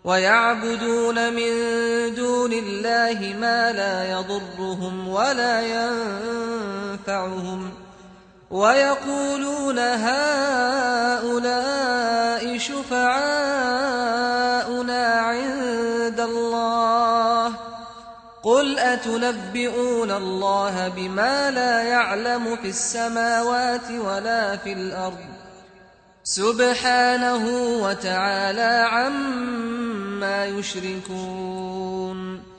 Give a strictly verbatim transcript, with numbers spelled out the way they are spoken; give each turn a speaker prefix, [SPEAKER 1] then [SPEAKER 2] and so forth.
[SPEAKER 1] ويعبدون من دون الله ما لا يضرهم ولا ينفعهم ويقولون هؤلاء شفعاؤنا عند الله قل أتنبئون الله بما لا يعلم في السماوات ولا في الأرض سبحانه وتعالى عما يشركون.